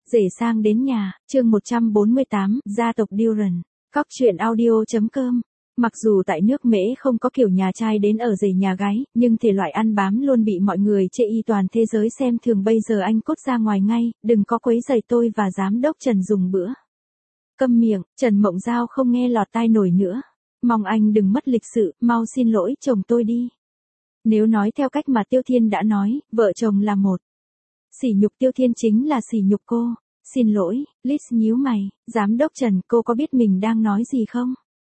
Rể sang đến nhà, chương 148, gia tộc Duran. Cóc truyện audio.com. Mặc dù tại nước Mễ không có kiểu nhà trai đến ở rể nhà gái, nhưng thể loại ăn bám luôn bị mọi người chê y toàn thế giới xem thường. Bây giờ anh cút ra ngoài ngay, đừng có quấy rầy tôi và giám đốc Trần dùng bữa. Câm miệng, Trần Mộng Giao không nghe lọt tai nổi nữa. Mong anh đừng mất lịch sự, mau xin lỗi chồng tôi đi. Nếu nói theo cách mà Tiêu Thiên đã nói, vợ chồng là một. Sỉ nhục Tiêu Thiên chính là sỉ nhục cô. Xin lỗi, Liz nhíu mày, giám đốc Trần, cô có biết mình đang nói gì không?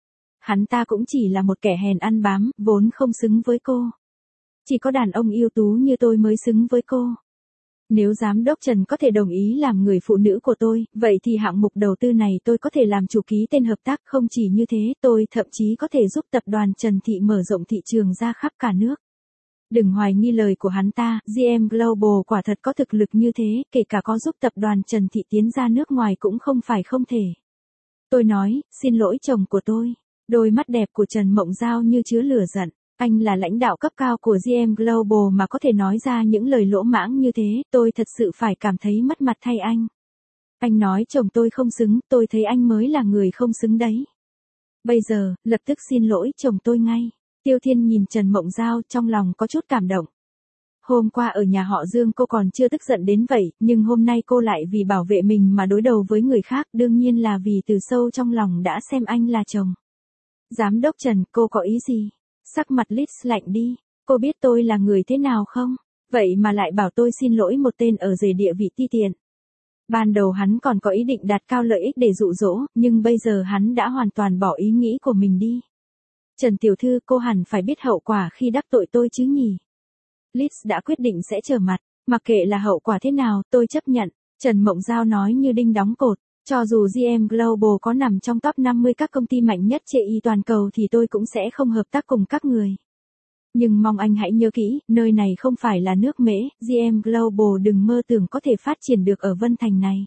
Hắn ta cũng chỉ là một kẻ hèn ăn bám, vốn không xứng với cô. Chỉ có đàn ông ưu tú như tôi mới xứng với cô. Nếu giám đốc Trần có thể đồng ý làm người phụ nữ của tôi, vậy thì hạng mục đầu tư này tôi có thể làm chủ ký tên hợp tác. Không chỉ như thế, tôi thậm chí có thể giúp tập đoàn Trần Thị mở rộng thị trường ra khắp cả nước. Đừng hoài nghi lời của hắn ta, GM Global quả thật có thực lực như thế, kể cả có giúp tập đoàn Trần Thị tiến ra nước ngoài cũng không phải không thể. Tôi nói, xin lỗi chồng của tôi. Đôi mắt đẹp của Trần Mộng Giao như chứa lửa giận. Anh là lãnh đạo cấp cao của GM Global mà có thể nói ra những lời lỗ mãng như thế, tôi thật sự phải cảm thấy mất mặt thay anh. Anh nói chồng tôi không xứng, tôi thấy anh mới là người không xứng đấy. Bây giờ, lập tức xin lỗi chồng tôi ngay. Tiêu Thiên nhìn Trần Mộng Giao trong lòng có chút cảm động. Hôm qua ở nhà họ Dương cô còn chưa tức giận đến vậy, nhưng hôm nay cô lại vì bảo vệ mình mà đối đầu với người khác, đương nhiên là vì từ sâu trong lòng đã xem anh là chồng. Giám đốc Trần, cô có ý gì? Sắc mặt Liz lạnh đi, cô biết tôi là người thế nào không? Vậy mà lại bảo tôi xin lỗi một tên ở rể địa vị ti tiện. Ban đầu hắn còn có ý định đặt cao lợi ích để dụ dỗ, nhưng bây giờ hắn đã hoàn toàn bỏ ý nghĩ của mình đi. Trần tiểu thư, cô hẳn phải biết hậu quả khi đắc tội tôi chứ nhỉ? Liz đã quyết định sẽ trở mặt, mặc kệ là hậu quả thế nào, tôi chấp nhận. Trần Mộng Giao nói như đinh đóng cột, cho dù GM Global có nằm trong top 50 các công ty mạnh nhất chê y toàn cầu thì tôi cũng sẽ không hợp tác cùng các người. Nhưng mong anh hãy nhớ kỹ, nơi này không phải là nước Mễ, GM Global đừng mơ tưởng có thể phát triển được ở Vân Thành này.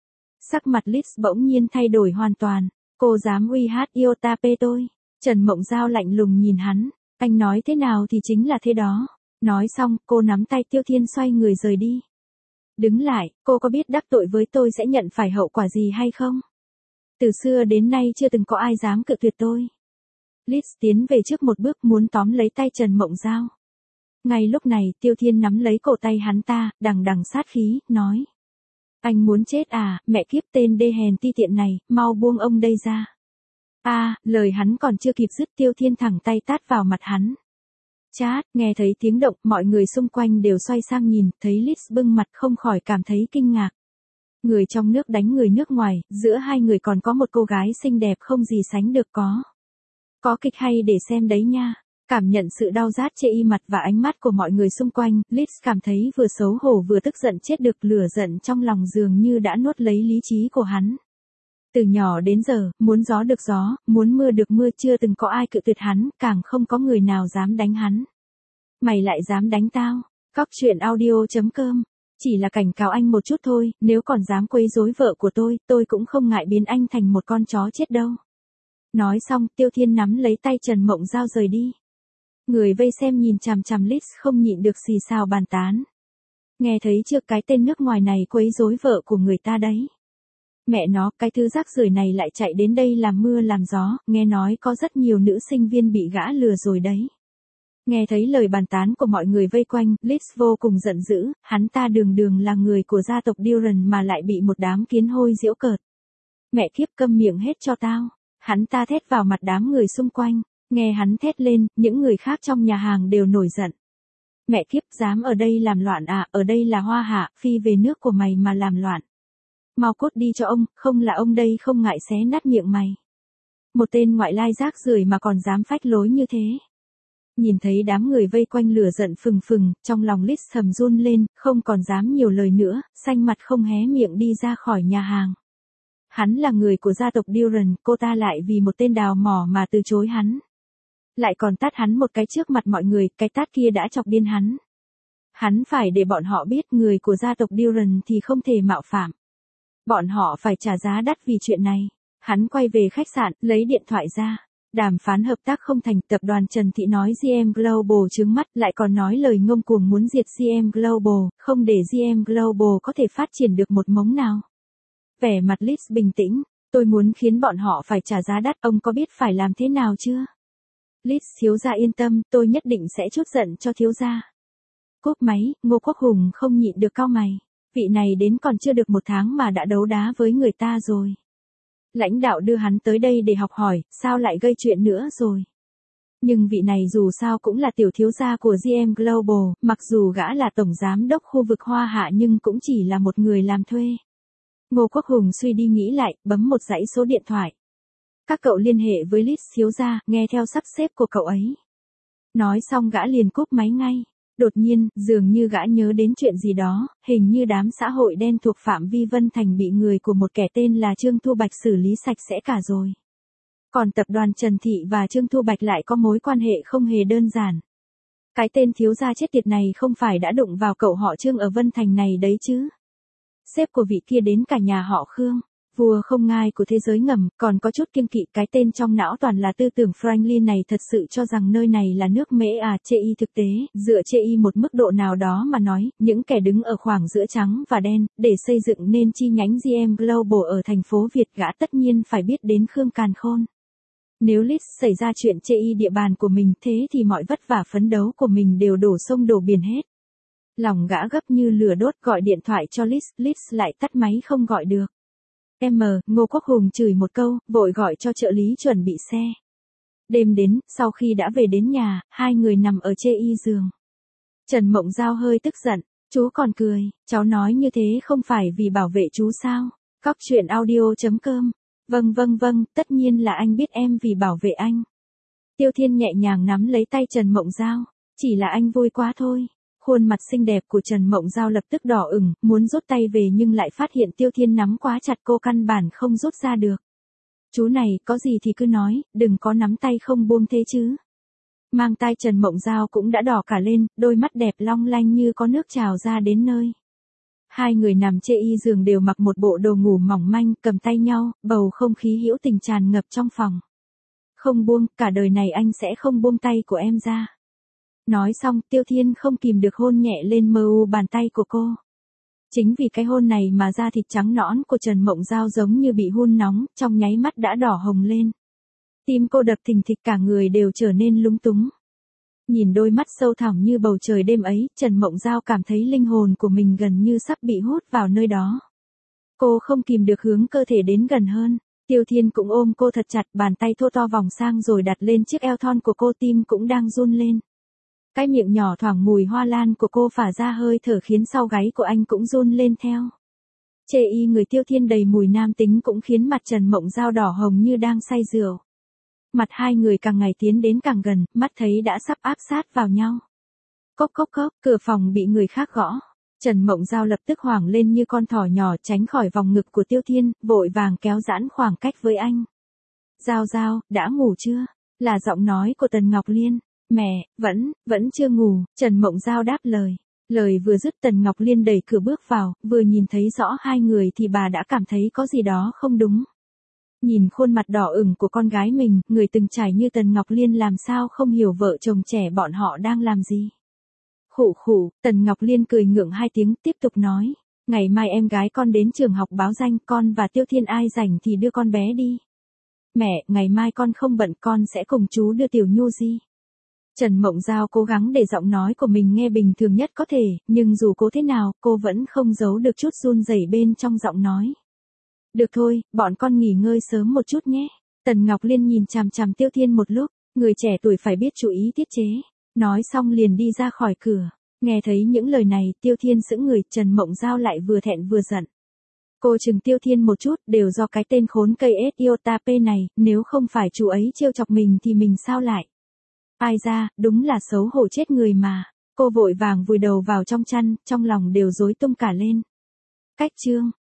Sắc mặt Liz bỗng nhiên thay đổi hoàn toàn, cô dám uy hát Iotape tôi. Trần Mộng Giao lạnh lùng nhìn hắn, anh nói thế nào thì chính là thế đó. Nói xong, cô nắm tay Tiêu Thiên xoay người rời đi. Đứng lại, cô có biết đắc tội với tôi sẽ nhận phải hậu quả gì hay không? Từ xưa đến nay chưa từng có ai dám cự tuyệt tôi. Liz tiến về trước một bước muốn tóm lấy tay Trần Mộng Giao. Ngay lúc này, Tiêu Thiên nắm lấy cổ tay hắn ta, đằng đằng sát khí, nói. Anh muốn chết à, mẹ kiếp tên đê hèn ti tiện này, mau buông ông đây ra. Lời hắn còn chưa kịp dứt, Tiêu Thiên thẳng tay tát vào mặt hắn. Chát, nghe thấy tiếng động, mọi người xung quanh đều xoay sang nhìn, thấy Liz bưng mặt không khỏi cảm thấy kinh ngạc. Người trong nước đánh người nước ngoài, giữa hai người còn có một cô gái xinh đẹp không gì sánh được có. Có kịch hay để xem đấy nha. Cảm nhận sự đau rát chê y mặt và ánh mắt của mọi người xung quanh, Liz cảm thấy vừa xấu hổ vừa tức giận chết được, lửa giận trong lòng dường như đã nuốt lấy lý trí của hắn. Từ nhỏ đến giờ, muốn gió được gió, muốn mưa được mưa, chưa từng có ai cự tuyệt hắn, càng không có người nào dám đánh hắn. Mày lại dám đánh tao? Cóc truyện audio.com. Chỉ là cảnh cáo anh một chút thôi, nếu còn dám quấy rối vợ của tôi cũng không ngại biến anh thành một con chó chết đâu. Nói xong, Tiêu Thiên nắm lấy tay Trần Mộng Giao rời đi. Người vây xem nhìn chằm chằm Liz không nhịn được xì xào bàn tán. Nghe thấy chưa, cái tên nước ngoài này quấy rối vợ của người ta đấy. Mẹ nó, cái thứ rác rưởi này lại chạy đến đây làm mưa làm gió, nghe nói có rất nhiều nữ sinh viên bị gã lừa rồi đấy. Nghe thấy lời bàn tán của mọi người vây quanh, Liz vô cùng giận dữ, hắn ta đường đường là người của gia tộc Duran mà lại bị một đám kiến hôi giễu cợt. Mẹ kiếp, câm miệng hết cho tao. Hắn ta thét vào mặt đám người xung quanh, nghe hắn thét lên, những người khác trong nhà hàng đều nổi giận. Mẹ kiếp, dám ở đây làm loạn à, ở đây là Hoa Hạ, phi về nước của mày mà làm loạn. Mau cút đi cho ông, không là ông đây không ngại xé nát miệng mày. Một tên ngoại lai rác rưởi mà còn dám phách lối như thế. Nhìn thấy đám người vây quanh lửa giận phừng phừng, trong lòng Liz thầm run lên, không còn dám nhiều lời nữa, xanh mặt không hé miệng đi ra khỏi nhà hàng. Hắn là người của gia tộc Duran, cô ta lại vì một tên đào mỏ mà từ chối hắn. Lại còn tát hắn một cái trước mặt mọi người, cái tát kia đã chọc điên hắn. Hắn phải để bọn họ biết người của gia tộc Duran thì không thể mạo phạm. Bọn họ phải trả giá đắt vì chuyện này. Hắn quay về khách sạn, lấy điện thoại ra. Đàm phán hợp tác không thành, tập đoàn Trần Thị nói GM Global trướng mắt, lại còn nói lời ngông cuồng muốn diệt GM Global, không để GM Global có thể phát triển được một mống nào. Vẻ mặt Liz bình tĩnh, tôi muốn khiến bọn họ phải trả giá đắt, ông có biết phải làm thế nào chưa? Liz, thiếu gia yên tâm, tôi nhất định sẽ trút giận cho thiếu gia. Cúp máy, Ngô Quốc Hùng không nhịn được cau mày. Vị này đến còn chưa được 1 tháng mà đã đấu đá với người ta rồi. Lãnh đạo đưa hắn tới đây để học hỏi, sao lại gây chuyện nữa rồi. Nhưng vị này dù sao cũng là tiểu thiếu gia của GM Global, mặc dù gã là tổng giám đốc khu vực Hoa Hạ nhưng cũng chỉ là một người làm thuê. Ngô Quốc Hùng suy đi nghĩ lại, bấm một dãy số điện thoại. Các cậu liên hệ với Liz thiếu gia, nghe theo sắp xếp của cậu ấy. Nói xong gã liền cúp máy ngay. Đột nhiên, dường như gã nhớ đến chuyện gì đó, hình như đám xã hội đen thuộc phạm vi Vân Thành bị người của một kẻ tên là Trương Thu Bạch xử lý sạch sẽ cả rồi. Còn tập đoàn Trần Thị và Trương Thu Bạch lại có mối quan hệ không hề đơn giản. Cái tên thiếu gia chết tiệt này không phải đã đụng vào cậu họ Trương ở Vân Thành này đấy chứ. Sếp của vị kia đến cả nhà họ Khương. Vua không ngai của thế giới ngầm, còn có chút kiêng kỵ, cái tên trong não toàn là tư tưởng Franklin này thật sự cho rằng nơi này là nước Mễ à. Chê y thực tế, dựa chê y một mức độ nào đó mà nói, những kẻ đứng ở khoảng giữa trắng và đen, để xây dựng nên chi nhánh GM Global ở thành phố Việt, gã tất nhiên phải biết đến Khương Càn Khôn. Nếu Liz xảy ra chuyện chê y địa bàn của mình thế thì mọi vất vả phấn đấu của mình đều đổ sông đổ biển hết. Lòng gã gấp như lửa đốt, gọi điện thoại cho Liz, Liz lại tắt máy không gọi được. Ngô Quốc Hùng chửi một câu, vội gọi cho trợ lý chuẩn bị xe. Đêm đến, sau khi đã về đến nhà, hai người nằm ở chê y giường. Trần Mộng Giao hơi tức giận, chú còn cười, cháu nói như thế không phải vì bảo vệ chú sao? Cóc truyện audio.com. Vâng, tất nhiên là anh biết em vì bảo vệ anh. Tiêu Thiên nhẹ nhàng nắm lấy tay Trần Mộng Giao, chỉ là anh vui quá thôi. Khuôn mặt xinh đẹp của Trần Mộng Giao lập tức đỏ ửng, muốn rút tay về nhưng lại phát hiện Tiêu Thiên nắm quá chặt, cô căn bản không rút ra được. Chú này, có gì thì cứ nói, đừng có nắm tay không buông thế chứ. Mang tay Trần Mộng Giao cũng đã đỏ cả lên, đôi mắt đẹp long lanh như có nước trào ra đến nơi. Hai người nằm chê y giường đều mặc một bộ đồ ngủ mỏng manh, cầm tay nhau, bầu không khí hữu tình tràn ngập trong phòng. Không buông, cả đời này anh sẽ không buông tay của em ra. Nói xong, Tiêu Thiên không kìm được hôn nhẹ lên mờ u bàn tay của cô. Chính vì cái hôn này mà da thịt trắng nõn của Trần Mộng Giao giống như bị hun nóng, trong nháy mắt đã đỏ hồng lên. Tim cô đập thình thịch, cả người đều trở nên lúng túng. Nhìn đôi mắt sâu thẳm như bầu trời đêm ấy, Trần Mộng Giao cảm thấy linh hồn của mình gần như sắp bị hút vào nơi đó. Cô không kìm được hướng cơ thể đến gần hơn. Tiêu Thiên cũng ôm cô thật chặt, bàn tay thô to vòng sang rồi đặt lên chiếc eo thon của cô, tim cũng đang run lên. Cái miệng nhỏ thoảng mùi hoa lan của cô phả ra hơi thở khiến sau gáy của anh cũng run lên theo. Chê y người Tiêu Thiên đầy mùi nam tính cũng khiến mặt Trần Mộng Giao đỏ hồng như đang say rượu. Mặt hai người càng ngày tiến đến càng gần, mắt thấy đã sắp áp sát vào nhau. Cốc, cửa phòng bị người khác gõ. Trần Mộng Giao lập tức hoảng lên như con thỏ nhỏ, tránh khỏi vòng ngực của Tiêu Thiên, vội vàng kéo giãn khoảng cách với anh. Giao, đã ngủ chưa? Là giọng nói của Tần Ngọc Liên. Mẹ, vẫn chưa ngủ, Trần Mộng Giao đáp lời. Lời vừa dứt Tần Ngọc Liên đẩy cửa bước vào, vừa nhìn thấy rõ hai người thì bà đã cảm thấy có gì đó không đúng. Nhìn khuôn mặt đỏ ửng của con gái mình, người từng trải như Tần Ngọc Liên làm sao không hiểu vợ chồng trẻ bọn họ đang làm gì. Khụ, Tần Ngọc Liên cười ngượng 2 tiếng, tiếp tục nói. Ngày mai em gái con đến trường học báo danh, con và Tiêu Thiên ai rảnh thì đưa con bé đi. Mẹ, ngày mai con không bận, con sẽ cùng chú đưa Tiểu Nhu đi. Trần Mộng Giao cố gắng để giọng nói của mình nghe bình thường nhất có thể, nhưng dù cố thế nào, cô vẫn không giấu được chút run rẩy bên trong giọng nói. Được thôi, bọn con nghỉ ngơi sớm một chút nhé. Tần Ngọc Liên nhìn chằm chằm Tiêu Thiên một lúc, người trẻ tuổi phải biết chú ý tiết chế. Nói xong liền đi ra khỏi cửa. Nghe thấy những lời này, Tiêu Thiên sững người, Trần Mộng Giao lại vừa thẹn vừa giận. Cô chừng Tiêu Thiên một chút, đều do cái tên khốn cây iota P này, nếu không phải chú ấy trêu chọc mình thì mình sao lại. Ai ra, đúng là xấu hổ chết người mà. Cô vội vàng vùi đầu vào trong chăn, trong lòng đều rối tung cả lên. Cách chương